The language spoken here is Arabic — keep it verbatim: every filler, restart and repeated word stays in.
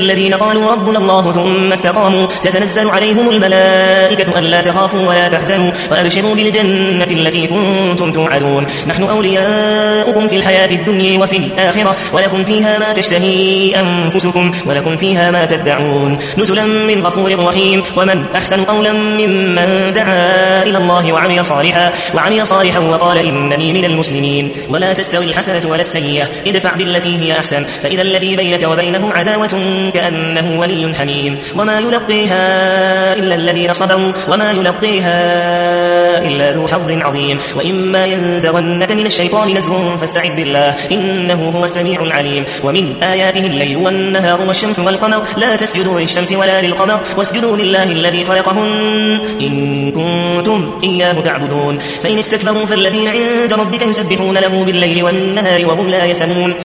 الذين قالوا ربنا الله ثم استقاموا تتنزل عليهم الملائكة ألا تخافوا ولا تحزنوا وأبشروا بالجنة التي كنتم توعدون نحن أولياؤكم في الحياة الدنيا وفي الآخرة ولكم فيها ما تشتهي أنفسكم ولكم فيها ما تدعون نزلا من غفور رحيم ومن أحسن قولا ممن دعا إلى الله وعمل صالحا وعمل صالحا وقال إنني من المسلمين ولا تستوي الحسنة ولا السيئة ادفع بالتي هي أحسن فإذا الذي بينك وبينه عداوة كأنه ولي حميم وما يلقيها إلا الذين صبروا وما يلقيها إلا ذو حظ عظيم وإما ينزغنك من الشيطان نزغ فاستعذ بالله إنه هو السميع العليم ومن آياته الليل والنهار والشمس والقمر لا تسجدوا للشمس ولا للقمر واسجدوا لله الذي خلقهن إن كنتم إياه تعبدون فإن استكبروا فالذين عند ربك يسبحون له بالليل والنهار وهم لا يسمون